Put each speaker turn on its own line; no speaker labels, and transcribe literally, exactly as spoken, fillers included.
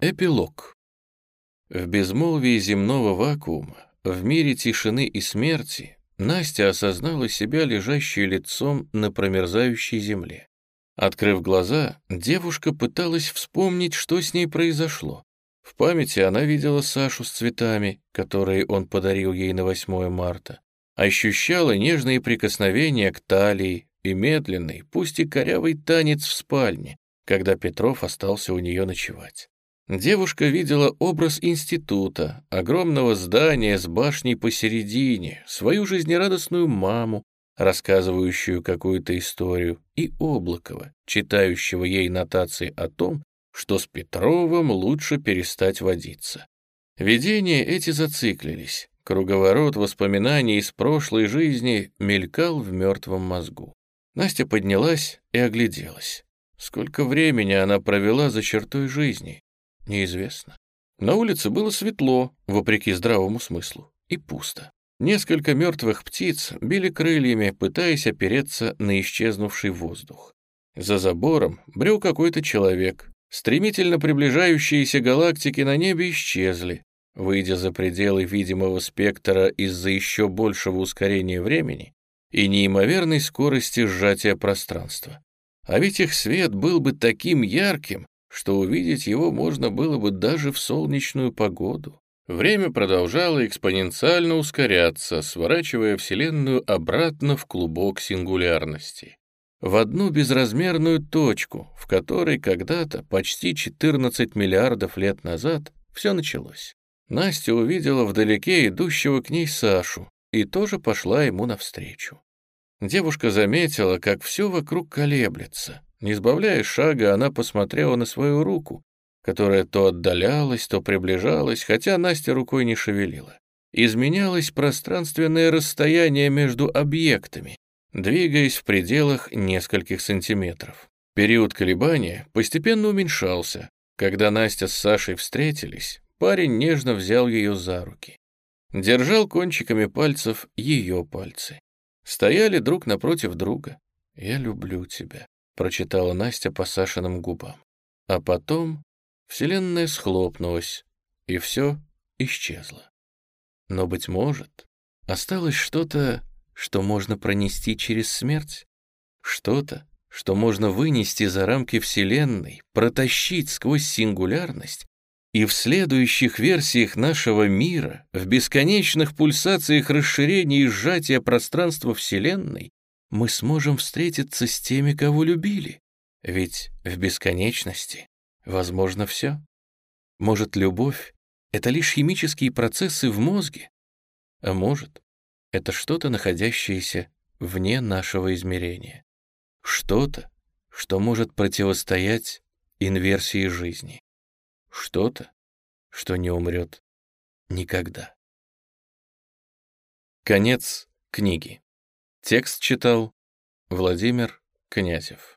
Эпилог. В безмолвии земного вакуума, в мире тишины и смерти, Настя осознала себя лежащей лицом на промерзающей земле. Открыв глаза, девушка пыталась вспомнить, что с ней произошло. В памяти она видела Сашу с цветами, которые он подарил ей на восьмое марта, ощущала нежные прикосновения к талии и медленный, пусть и корявый танец в спальне, когда Петров остался у нее ночевать. Девушка видела образ института, огромного здания с башней посередине, свою жизнерадостную маму, рассказывающую какую-то историю, и Облакова, читающего ей нотации о том, что с Петровым лучше перестать водиться. Видения эти зациклились, круговорот воспоминаний из прошлой жизни мелькал в мертвом мозгу. Настя поднялась и огляделась. Сколько времени она провела за чертой жизни? Неизвестно. На улице было светло, вопреки здравому смыслу, и пусто. Несколько мертвых птиц били крыльями, пытаясь опереться на исчезнувший воздух. За забором брел какой-то человек. Стремительно приближающиеся галактики на небе исчезли, выйдя за пределы видимого спектра из-за еще большего ускорения времени и неимоверной скорости сжатия пространства. А ведь их свет был бы таким ярким, что увидеть его можно было бы даже в солнечную погоду. Время продолжало экспоненциально ускоряться, сворачивая Вселенную обратно в клубок сингулярности. В одну безразмерную точку, в которой когда-то, почти четырнадцать миллиардов лет назад, все началось. Настя увидела вдалеке идущего к ней Сашу и тоже пошла ему навстречу. Девушка заметила, как все вокруг колеблется. Не сбавляя шага, она посмотрела на свою руку, которая то отдалялась, то приближалась, хотя Настя рукой не шевелила. Изменялось пространственное расстояние между объектами, двигаясь в пределах нескольких сантиметров. Период колебания постепенно уменьшался. Когда Настя с Сашей встретились, парень нежно взял ее за руки. Держал кончиками пальцев ее пальцы. Стояли друг напротив друга. «Я люблю тебя», — прочитала Настя по Сашиным губам. А потом вселенная схлопнулась, и все исчезло. Но, быть может, осталось что-то, что можно пронести через смерть? Что-то, что можно вынести за рамки Вселенной, протащить сквозь сингулярность, и в следующих версиях нашего мира, в бесконечных пульсациях расширения и сжатия пространства Вселенной, мы сможем встретиться с теми, кого любили. Ведь в бесконечности возможно все. Может, любовь — это лишь химические процессы в мозге? А может, это что-то, находящееся вне нашего измерения. Что-то, что может противостоять инверсии жизни. Что-то, что не умрет никогда. Конец книги. Текст читал Владимир Князев.